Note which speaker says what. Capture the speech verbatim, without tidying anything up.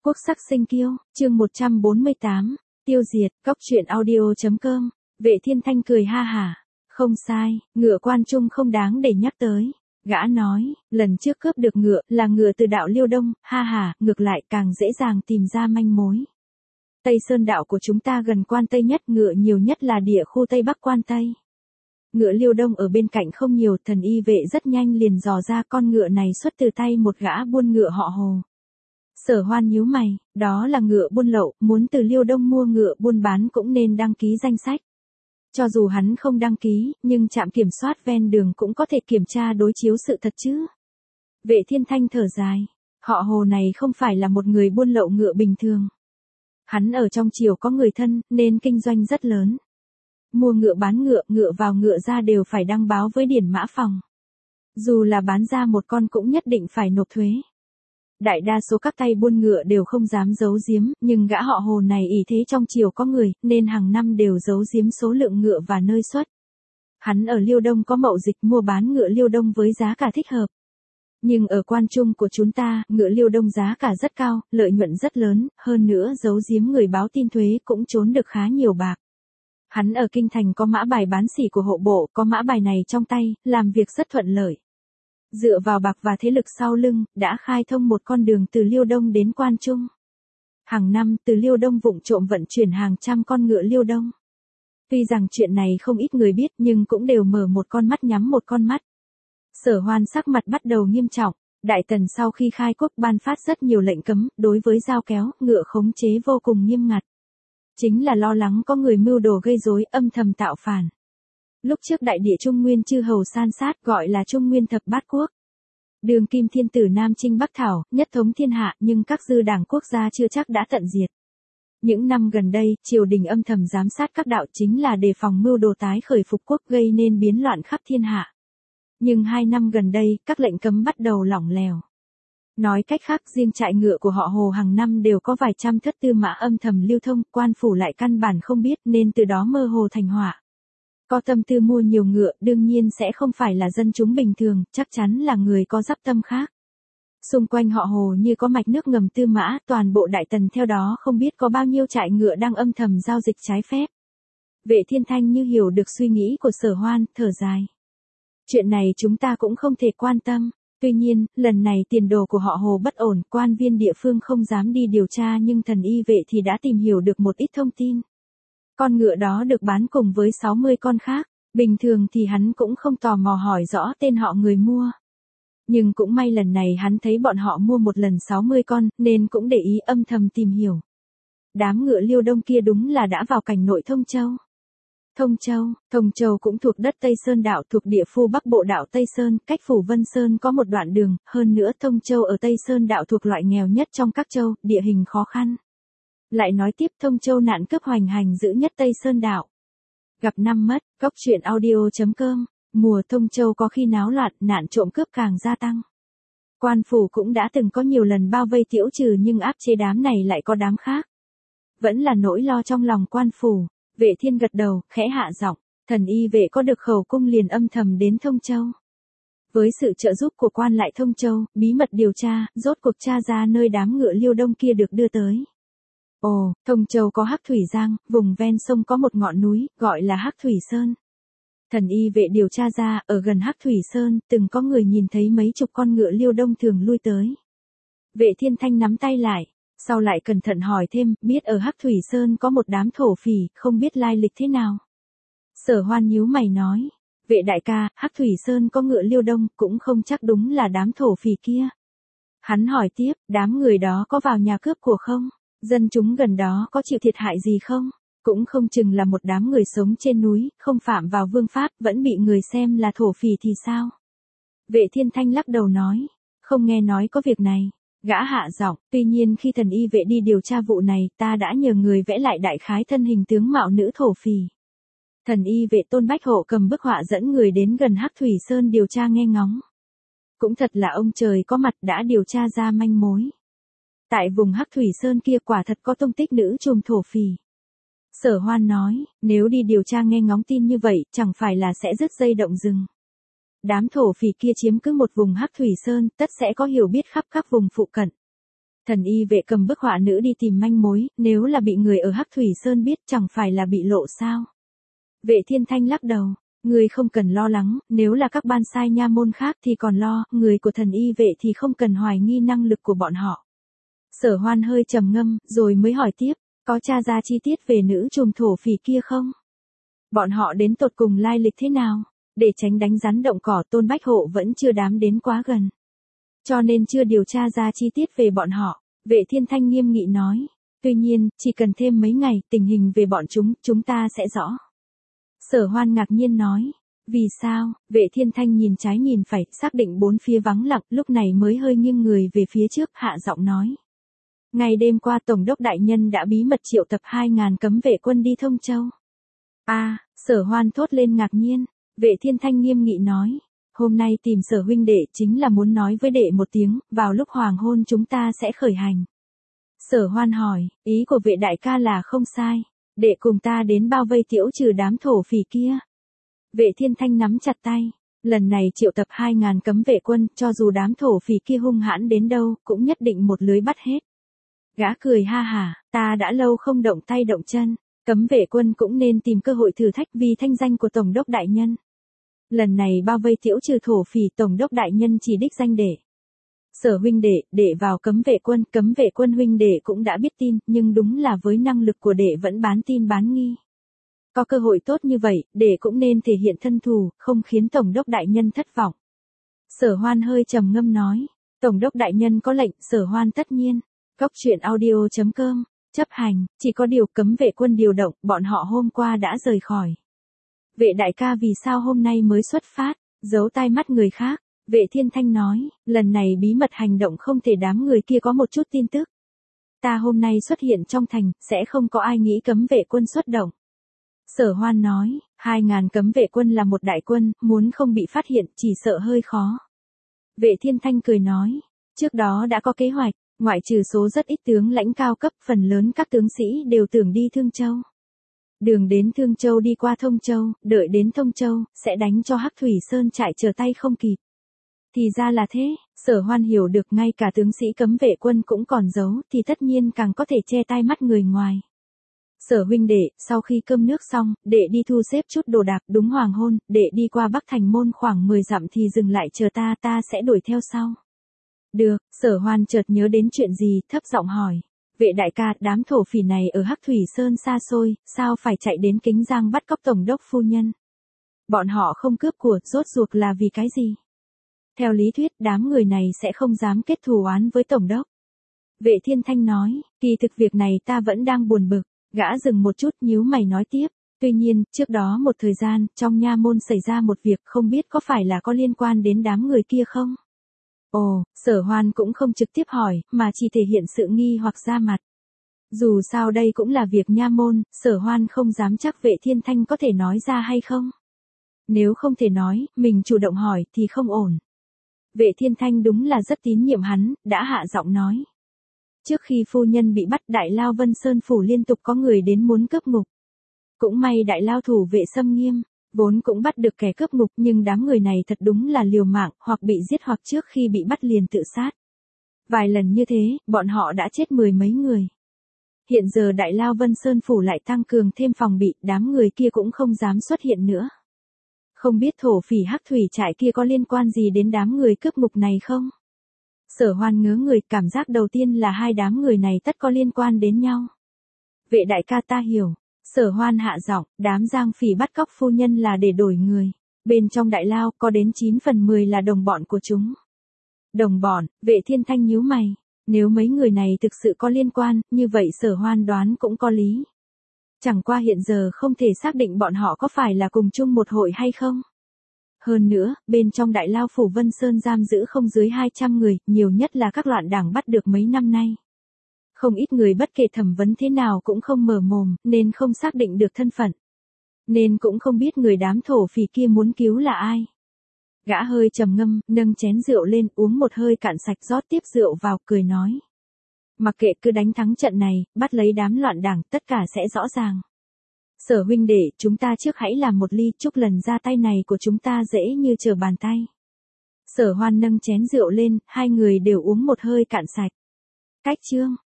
Speaker 1: Quốc sắc sinh kiêu, chương một trăm bốn mươi tám, tiêu diệt, góc truyện audio.com, Vệ Thiên Thanh cười ha hả, không sai, ngựa Quan Trung không đáng để nhắc tới. Gã nói, lần trước cướp được ngựa, là ngựa từ đạo Liêu Đông, ha hả, ngược lại càng dễ dàng tìm ra manh mối. Tây Sơn đạo của chúng ta gần Quan Tây nhất, ngựa nhiều nhất là địa khu Tây Bắc Quan Tây. Ngựa Liêu Đông ở bên cạnh không nhiều, Thần Y Vệ rất nhanh liền dò ra con ngựa này xuất từ tay một gã buôn ngựa họ Hồ. Sở Hoan nhíu mày, đó là ngựa buôn lậu, muốn từ Liêu Đông mua ngựa buôn bán cũng nên đăng ký danh sách. Cho dù hắn không đăng ký, nhưng trạm kiểm soát ven đường cũng có thể kiểm tra đối chiếu sự thật chứ. Vệ Thiên Thanh thở dài, họ Hồ này không phải là một người buôn lậu ngựa bình thường. Hắn ở trong triều có người thân, nên kinh doanh rất lớn. Mua ngựa bán ngựa, ngựa vào ngựa ra đều phải đăng báo với điển mã phòng. Dù là bán ra một con cũng nhất định phải nộp thuế. Đại đa số các tay buôn ngựa đều không dám giấu giếm, nhưng gã họ Hồ này ỷ thế trong triều có người, nên hàng năm đều giấu giếm số lượng ngựa và nơi xuất. Hắn ở Liêu Đông có mậu dịch mua bán ngựa Liêu Đông với giá cả thích hợp. Nhưng ở Quan Trung của chúng ta, ngựa Liêu Đông giá cả rất cao, lợi nhuận rất lớn, hơn nữa giấu giếm người báo tin thuế cũng trốn được khá nhiều bạc. Hắn ở Kinh Thành có mã bài bán sỉ của hộ bộ, có mã bài này trong tay, làm việc rất thuận lợi. Dựa vào bạc và thế lực sau lưng, đã khai thông một con đường từ Liêu Đông đến Quan Trung. Hàng năm, từ Liêu Đông vụng trộm vận chuyển hàng trăm con ngựa Liêu Đông. Tuy rằng chuyện này không ít người biết nhưng cũng đều mở một con mắt nhắm một con mắt. Sở Hoan sắc mặt bắt đầu nghiêm trọng, Đại Tần sau khi khai quốc ban phát rất nhiều lệnh cấm, đối với dao kéo, ngựa khống chế vô cùng nghiêm ngặt. Chính là lo lắng có người mưu đồ gây rối, âm thầm tạo phản. Lúc trước đại địa Trung Nguyên chư hầu san sát gọi là Trung Nguyên thập bát quốc. Đường kim thiên tử Nam Chinh Bắc Thảo, nhất thống thiên hạ, nhưng các dư đảng quốc gia chưa chắc đã tận diệt. Những năm gần đây, triều đình âm thầm giám sát các đạo chính là đề phòng mưu đồ tái khởi phục quốc gây nên biến loạn khắp thiên hạ. Nhưng hai năm gần đây, các lệnh cấm bắt đầu lỏng lẻo. Nói cách khác, riêng trại ngựa của họ Hồ hàng năm đều có vài trăm thất tư mã âm thầm lưu thông, quan phủ lại căn bản không biết nên từ đó mơ hồ thành họa. Có tâm tư mua nhiều ngựa, đương nhiên sẽ không phải là dân chúng bình thường, chắc chắn là người có dắp tâm khác. Xung quanh họ Hồ như có mạch nước ngầm tư mã, toàn bộ Đại Tần theo đó không biết có bao nhiêu trại ngựa đang âm thầm giao dịch trái phép. Vệ Thiên Thanh như hiểu được suy nghĩ của Sở Hoan, thở dài. Chuyện này chúng ta cũng không thể quan tâm. Tuy nhiên, lần này tiền đồ của họ Hồ bất ổn, quan viên địa phương không dám đi điều tra nhưng Thần Y Vệ thì đã tìm hiểu được một ít thông tin. Con ngựa đó được bán cùng với sáu mươi con khác, bình thường thì hắn cũng không tò mò hỏi rõ tên họ người mua. Nhưng cũng may lần này hắn thấy bọn họ mua một lần sáu mươi con, nên cũng để ý âm thầm tìm hiểu. Đám ngựa Liêu Đông kia đúng là đã vào cảnh nội Thông Châu. Thông Châu, Thông Châu cũng thuộc đất Tây Sơn đạo, thuộc địa phu Bắc Bộ đạo Tây Sơn, cách phủ Vân Sơn có một đoạn đường, hơn nữa Thông Châu ở Tây Sơn đạo thuộc loại nghèo nhất trong các châu, địa hình khó khăn. Lại nói tiếp, Thông Châu nạn cướp hoành hành dữ nhất Tây Sơn đạo. Gặp năm mất, góc truyện audio.com, mùa Thông Châu có khi náo loạn, nạn trộm cướp càng gia tăng. Quan phủ cũng đã từng có nhiều lần bao vây tiễu trừ nhưng áp chế đám này lại có đám khác. Vẫn là nỗi lo trong lòng quan phủ. Vệ Thiên gật đầu, khẽ hạ giọng, Thần Y Vệ có được khẩu cung liền âm thầm đến Thông Châu. Với sự trợ giúp của quan lại Thông Châu, bí mật điều tra, rốt cuộc tra ra nơi đám ngựa Liêu Đông kia được đưa tới. Ồ, Thông Châu có Hắc Thủy Giang, vùng ven sông có một ngọn núi, gọi là Hắc Thủy Sơn. Thần Y Vệ điều tra ra, ở gần Hắc Thủy Sơn, từng có người nhìn thấy mấy chục con ngựa Liêu Đông thường lui tới. Vệ Thiên Thanh nắm tay lại. Sau lại cẩn thận hỏi thêm, biết ở Hắc Thủy Sơn có một đám thổ phỉ, không biết lai lịch thế nào. Sở Hoan nhíu mày nói, vệ đại ca, Hắc Thủy Sơn có ngựa Liêu Đông, cũng không chắc đúng là đám thổ phỉ kia. Hắn hỏi tiếp, đám người đó có vào nhà cướp của không? Dân chúng gần đó có chịu thiệt hại gì không? Cũng không chừng là một đám người sống trên núi, không phạm vào vương pháp, vẫn bị người xem là thổ phỉ thì sao? Vệ Thiên Thanh lắc đầu nói, không nghe nói có việc này. Gã hạ giọng, tuy nhiên khi Thần Y Vệ đi điều tra vụ này, ta đã nhờ người vẽ lại đại khái thân hình tướng mạo nữ thổ phỉ. Thần Y Vệ Tôn Bách Hộ cầm bức họa dẫn người đến gần Hắc Thủy Sơn điều tra nghe ngóng. Cũng thật là ông trời có mặt đã điều tra ra manh mối. Tại vùng Hắc Thủy Sơn kia quả thật có tông tích nữ trùm thổ phỉ. Sở Hoan nói, nếu đi điều tra nghe ngóng tin như vậy, chẳng phải là sẽ dứt dây động rừng. Đám thổ phỉ kia chiếm cứ một vùng Hắc Thủy Sơn, tất sẽ có hiểu biết khắp các vùng phụ cận. Thần y vệ cầm bức họa nữ đi tìm manh mối, nếu là bị người ở Hắc Thủy Sơn biết chẳng phải là bị lộ sao. Vệ Thiên Thanh lắc đầu, người không cần lo lắng, nếu là các ban sai nha môn khác thì còn lo, người của thần y vệ thì không cần hoài nghi năng lực của bọn họ. Sở Hoan hơi trầm ngâm, rồi mới hỏi tiếp, có tra ra chi tiết về nữ trùm thổ phỉ kia không? Bọn họ đến tột cùng lai lịch thế nào? Để tránh đánh rắn động cỏ, Tôn Bách Hộ vẫn chưa đám đến quá gần. Cho nên chưa điều tra ra chi tiết về bọn họ. Vệ Thiên Thanh nghiêm nghị nói. Tuy nhiên, chỉ cần thêm mấy ngày, tình hình về bọn chúng, chúng ta sẽ rõ. Sở Hoan ngạc nhiên nói. Vì sao? Vệ Thiên Thanh nhìn trái nhìn phải, xác định bốn phía vắng lặng, lúc này mới hơi nghiêng người về phía trước, hạ giọng nói. Ngày đêm qua Tổng đốc Đại Nhân đã bí mật triệu tập hai ngàn cấm vệ quân đi Thông Châu. A, à, Sở Hoan thốt lên ngạc nhiên. Vệ Thiên Thanh nghiêm nghị nói. Hôm nay tìm Sở huynh đệ chính là muốn nói với đệ một tiếng, vào lúc hoàng hôn chúng ta sẽ khởi hành. Sở Hoan hỏi, ý của vệ đại ca là không sai. Đệ cùng ta đến bao vây tiễu trừ đám thổ phỉ kia. Vệ Thiên Thanh nắm chặt tay. Lần này triệu tập hai ngàn cấm vệ quân, cho dù đám thổ phỉ kia hung hãn đến đâu, cũng nhất định một lưới bắt hết. Gã cười ha hả, ta đã lâu không động tay động chân. Cấm vệ quân cũng nên tìm cơ hội thử thách vì thanh danh của Tổng đốc Đại Nhân. Lần này bao vây tiễu trừ thổ phỉ, Tổng đốc Đại Nhân chỉ đích danh đệ. Sở huynh đệ, đệ vào cấm vệ quân, cấm vệ quân huynh đệ cũng đã biết tin, nhưng đúng là với năng lực của đệ vẫn bán tin bán nghi. Có cơ hội tốt như vậy, đệ cũng nên thể hiện thân thù, không khiến Tổng đốc Đại Nhân thất vọng. Sở Hoan hơi trầm ngâm nói, Tổng đốc Đại Nhân có lệnh, Sở Hoan tất nhiên. Góc truyện audio chấm com, chấp hành, chỉ có điều cấm vệ quân điều động, bọn họ hôm qua đã rời khỏi. Vệ đại ca vì sao hôm nay mới xuất phát, giấu tai mắt người khác. Vệ Thiên Thanh nói, lần này bí mật hành động không thể đám người kia có một chút tin tức. Ta hôm nay xuất hiện trong thành, sẽ không có ai nghĩ cấm vệ quân xuất động. Sở Hoan nói, hai ngàn cấm vệ quân là một đại quân, muốn không bị phát hiện, chỉ sợ hơi khó. Vệ Thiên Thanh cười nói, trước đó đã có kế hoạch, ngoại trừ số rất ít tướng lãnh cao cấp, phần lớn các tướng sĩ đều tưởng đi Thương Châu. Đường đến Thương Châu đi qua Thông Châu, đợi đến Thông Châu, sẽ đánh cho Hắc Thủy Sơn trại trở tay không kịp. Thì ra là thế, Sở Hoan hiểu được ngay cả tướng sĩ cấm vệ quân cũng còn giấu, thì tất nhiên càng có thể che tai mắt người ngoài. Sở huynh đệ, sau khi cơm nước xong, đệ đi thu xếp chút đồ đạc, đúng hoàng hôn, đệ đi qua Bắc Thành Môn khoảng mười dặm thì dừng lại chờ ta, ta sẽ đuổi theo sau. Được, Sở Hoan chợt nhớ đến chuyện gì, thấp giọng hỏi. Vệ đại ca, đám thổ phỉ này ở Hắc Thủy Sơn xa xôi, sao phải chạy đến Kính Giang bắt cóc Tổng đốc phu nhân? Bọn họ không cướp của, rốt ruột là vì cái gì? Theo lý thuyết, đám người này sẽ không dám kết thù oán với Tổng đốc. Vệ Thiên Thanh nói, kỳ thực việc này ta vẫn đang buồn bực. Gã dừng một chút nhíu mày nói tiếp. Tuy nhiên, trước đó một thời gian, trong nha môn xảy ra một việc không biết có phải là có liên quan đến đám người kia không? Ồ, Sở Hoan cũng không trực tiếp hỏi, mà chỉ thể hiện sự nghi hoặc ra mặt. Dù sao đây cũng là việc nha môn, Sở Hoan không dám chắc Vệ Thiên Thanh có thể nói ra hay không. Nếu không thể nói, mình chủ động hỏi thì không ổn. Vệ Thiên Thanh đúng là rất tín nhiệm hắn, đã hạ giọng nói. Trước khi phu nhân bị bắt, Đại Lao Vân Sơn Phủ liên tục có người đến muốn cướp ngục. Cũng may Đại Lao thủ vệ xâm nghiêm, vốn cũng bắt được kẻ cướp ngục, nhưng đám người này thật đúng là liều mạng, hoặc bị giết hoặc trước khi bị bắt liền tự sát. Vài lần như thế, bọn họ đã chết mười mấy người. Hiện giờ Đại Lao Vân Sơn Phủ lại tăng cường thêm phòng bị, đám người kia cũng không dám xuất hiện nữa. Không biết thổ phỉ Hắc Thủy trại kia có liên quan gì đến đám người cướp ngục này không? Sở Hoan ngớ người, cảm giác đầu tiên là hai đám người này tất có liên quan đến nhau. Vệ đại ca ta hiểu. Sở Hoan hạ giọng, đám giang phỉ bắt cóc phu nhân là để đổi người. Bên trong Đại Lao có đến chín phần mười là đồng bọn của chúng. Đồng bọn, Vệ Thiên Thanh nhíu mày. Nếu mấy người này thực sự có liên quan, như vậy Sở Hoan đoán cũng có lý. Chẳng qua hiện giờ không thể xác định bọn họ có phải là cùng chung một hội hay không. Hơn nữa, bên trong Đại Lao Phủ Vân Sơn giam giữ không dưới hai trăm người, nhiều nhất là các loạn đảng bắt được mấy năm nay. Không ít người bất kể thẩm vấn thế nào cũng không mở mồm, nên không xác định được thân phận. Nên cũng không biết người đám thổ phỉ kia muốn cứu là ai. Gã hơi trầm ngâm, nâng chén rượu lên, uống một hơi cạn sạch, rót tiếp rượu vào, cười nói. Mặc kệ, cứ đánh thắng trận này, bắt lấy đám loạn đảng, tất cả sẽ rõ ràng. Sở huynh đệ, chúng ta trước hãy làm một ly, chúc lần ra tay này của chúng ta dễ như trở bàn tay. Sở Hoan nâng chén rượu lên, hai người đều uống một hơi cạn sạch. Cách chương